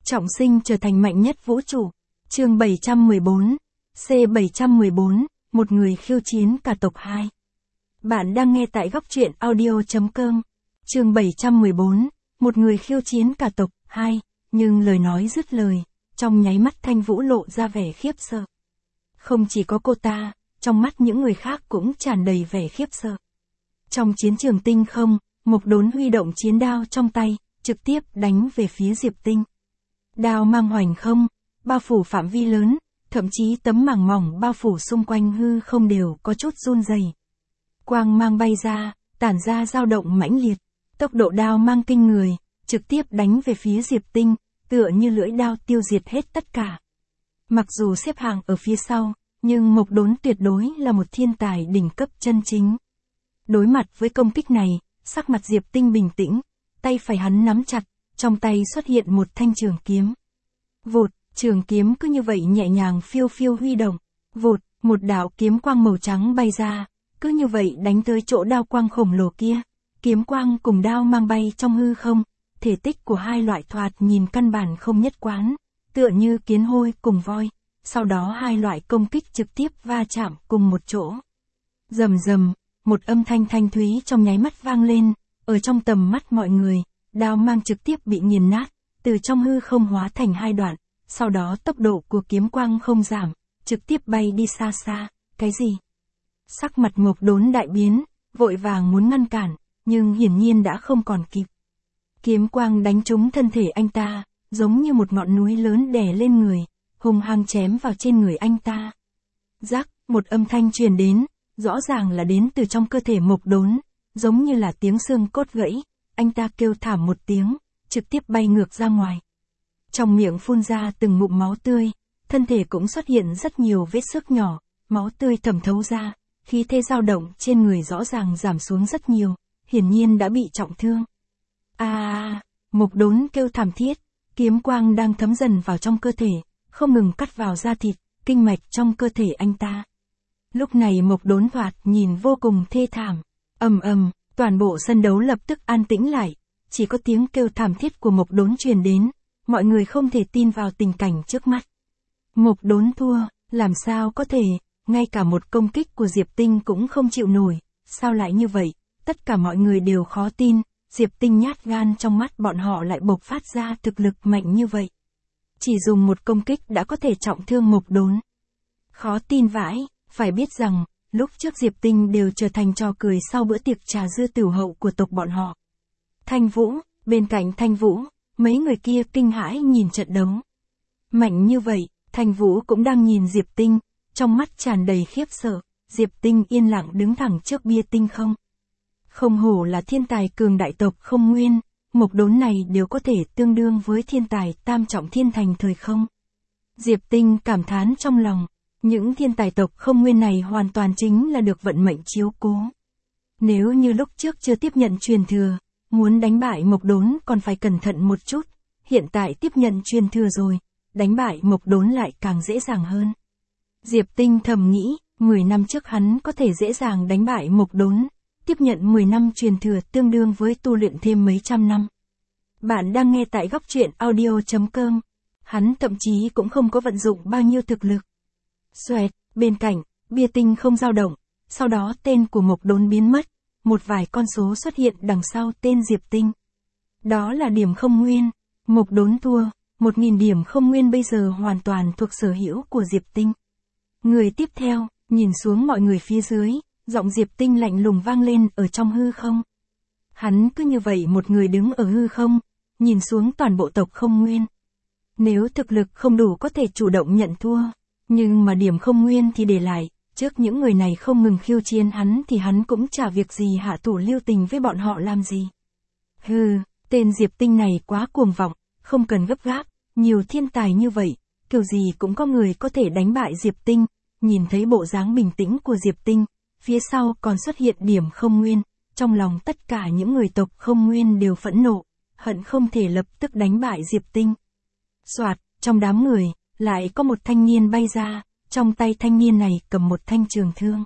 Trọng sinh trở thành mạnh nhất vũ trụ. Chương 714, C714, một người khiêu chiến cả tộc 2. Bạn đang nghe tại góc truyện audio.com. Chương 714, một người khiêu chiến cả tộc 2, nhưng lời nói dứt lời, trong nháy mắt Thanh Vũ lộ ra vẻ khiếp sợ. Không chỉ có cô ta, trong mắt những người khác cũng tràn đầy vẻ khiếp sợ. Trong chiến trường tinh không, Mộc Đốn huy động chiến đao trong tay, trực tiếp đánh về phía Diệp Tinh. Đao mang hoành không, bao phủ phạm vi lớn, thậm chí tấm màng mỏng bao phủ xung quanh hư không đều có chút run rẩy. Quang mang bay ra, tản ra dao động mãnh liệt, tốc độ đao mang kinh người, trực tiếp đánh về phía Diệp Tinh, tựa như lưỡi đao tiêu diệt hết tất cả. Mặc dù xếp hạng ở phía sau, nhưng Mộc Đốn tuyệt đối là một thiên tài đỉnh cấp chân chính. Đối mặt với công kích này, sắc mặt Diệp Tinh bình tĩnh, tay phải hắn nắm chặt, trong tay xuất hiện một thanh trường kiếm. Vụt, trường kiếm cứ như vậy nhẹ nhàng phiêu phiêu huy động. Vụt, một đạo kiếm quang màu trắng bay ra, cứ như vậy đánh tới chỗ đao quang khổng lồ kia. Kiếm quang cùng đao mang bay trong hư không, thể tích của hai loại thoạt nhìn căn bản không nhất quán, tựa như kiến hôi cùng voi. Sau đó hai loại công kích trực tiếp va chạm cùng một chỗ. Rầm rầm, một âm thanh thanh thúy trong nháy mắt vang lên, ở trong tầm mắt mọi người, đao mang trực tiếp bị nghiền nát, từ trong hư không hóa thành hai đoạn, sau đó tốc độ của kiếm quang không giảm, trực tiếp bay đi xa xa. Cái gì? Sắc mặt Mộc Đốn đại biến, vội vàng muốn ngăn cản, nhưng hiển nhiên đã không còn kịp. Kiếm quang đánh trúng thân thể anh ta, giống như một ngọn núi lớn đè lên người, hung hăng chém vào trên người anh ta. Rắc, một âm thanh truyền đến, rõ ràng là đến từ trong cơ thể Mộc Đốn, giống như là tiếng xương cốt gãy, anh ta kêu thảm một tiếng, trực tiếp bay ngược ra ngoài. Trong miệng phun ra từng ngụm máu tươi, thân thể cũng xuất hiện rất nhiều vết xước nhỏ, máu tươi thẩm thấu ra, khí thế dao động trên người rõ ràng giảm xuống rất nhiều, hiển nhiên đã bị trọng thương. Mộc Đốn kêu thảm thiết, kiếm quang đang thấm dần vào trong cơ thể, không ngừng cắt vào da thịt, kinh mạch trong cơ thể anh ta. Lúc này Mộc Đốn thoạt nhìn vô cùng thê thảm. Ầm ầm, toàn bộ sân đấu lập tức an tĩnh lại, chỉ có tiếng kêu thảm thiết của Mộc Đốn truyền đến, mọi người không thể tin vào tình cảnh trước mắt. Mộc Đốn thua, làm sao có thể, ngay cả một công kích của Diệp Tinh cũng không chịu nổi, sao lại như vậy, tất cả mọi người đều khó tin, Diệp Tinh nhát gan trong mắt bọn họ lại bộc phát ra thực lực mạnh như vậy. Chỉ dùng một công kích đã có thể trọng thương Mộc Đốn. Khó tin vãi, phải biết rằng, lúc trước Diệp Tinh đều trở thành trò cười sau bữa tiệc trà dưa tửu hậu của tộc bọn họ. Thanh Vũ, bên cạnh Thanh Vũ, mấy người kia kinh hãi nhìn trận đấu. Mạnh như vậy, Thanh Vũ cũng đang nhìn Diệp Tinh, trong mắt tràn đầy khiếp sợ, Diệp Tinh yên lặng đứng thẳng trước bia tinh không. Không hổ là thiên tài cường đại tộc Không Nguyên, Mộc Đốn này đều có thể tương đương với thiên tài tam trọng thiên thành thời không. Diệp Tinh cảm thán trong lòng, những thiên tài tộc Không Nguyên này hoàn toàn chính là được vận mệnh chiếu cố. Nếu như lúc trước chưa tiếp nhận truyền thừa, muốn đánh bại Mộc Đốn còn phải cẩn thận một chút, hiện tại tiếp nhận truyền thừa rồi, đánh bại Mộc Đốn lại càng dễ dàng hơn. Diệp Tinh thầm nghĩ, 10 năm trước hắn có thể dễ dàng đánh bại Mộc Đốn, tiếp nhận 10 năm truyền thừa tương đương với tu luyện thêm mấy trăm năm. Bạn đang nghe tại góc truyện audio.com, hắn thậm chí cũng không có vận dụng bao nhiêu thực lực. Xoẹt, bên cạnh, bia tinh không dao động, sau đó tên của Mộc Đốn biến mất, một vài con số xuất hiện đằng sau tên Diệp Tinh. Đó là điểm không nguyên, Mộc Đốn thua, 1000 điểm không nguyên bây giờ hoàn toàn thuộc sở hữu của Diệp Tinh. Người tiếp theo, nhìn xuống mọi người phía dưới, giọng Diệp Tinh lạnh lùng vang lên ở trong hư không. Hắn cứ như vậy một người đứng ở hư không, nhìn xuống toàn bộ tộc Không Nguyên. Nếu thực lực không đủ có thể chủ động nhận thua, nhưng mà điểm không nguyên thì để lại, trước những người này không ngừng khiêu chiến hắn thì hắn cũng chả việc gì hạ thủ lưu tình với bọn họ làm gì. Hừ, tên Diệp Tinh này quá cuồng vọng, không cần gấp gáp, nhiều thiên tài như vậy, kiểu gì cũng có người có thể đánh bại Diệp Tinh. Nhìn thấy bộ dáng bình tĩnh của Diệp Tinh, phía sau còn xuất hiện điểm không nguyên, trong lòng tất cả những người tộc Không Nguyên đều phẫn nộ, hận không thể lập tức đánh bại Diệp Tinh. Soạt, trong đám người, lại có một thanh niên bay ra, trong tay thanh niên này cầm một thanh trường thương.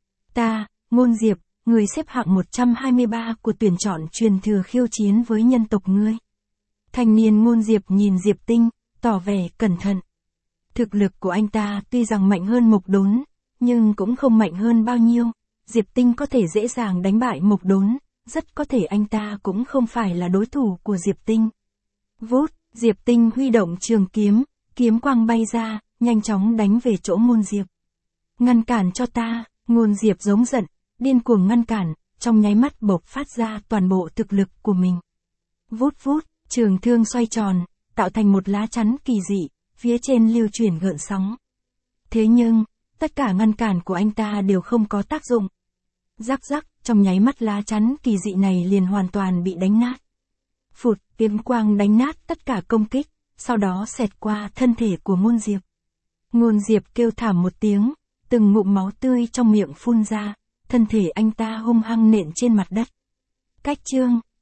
Ta, Ngôn Diệp, người xếp hạng 123 của tuyển chọn truyền thừa khiêu chiến với nhân tộc ngươi. Thanh niên Ngôn Diệp nhìn Diệp Tinh, tỏ vẻ cẩn thận. Thực lực của anh ta tuy rằng mạnh hơn Mộc Đốn, nhưng cũng không mạnh hơn bao nhiêu. Diệp Tinh có thể dễ dàng đánh bại Mộc Đốn, rất có thể anh ta cũng không phải là đối thủ của Diệp Tinh. Vút, Diệp Tinh huy động trường kiếm, kiếm quang bay ra, nhanh chóng đánh về chỗ Ngôn Diệp. Ngăn cản cho ta, Ngôn Diệp giống giận, điên cuồng ngăn cản, trong nháy mắt bộc phát ra toàn bộ thực lực của mình. Vút vút, trường thương xoay tròn, tạo thành một lá chắn kỳ dị, phía trên lưu chuyển gợn sóng. Thế nhưng, tất cả ngăn cản của anh ta đều không có tác dụng. Rắc rắc, trong nháy mắt lá chắn kỳ dị này liền hoàn toàn bị đánh nát. Phụt, kiếm quang đánh nát tất cả công kích, sau đó xẹt qua thân thể của Ngôn Diệp. Ngôn Diệp kêu thảm một tiếng, từng ngụm máu tươi trong miệng phun ra, thân thể anh ta hung hăng nện trên mặt đất. Cách chương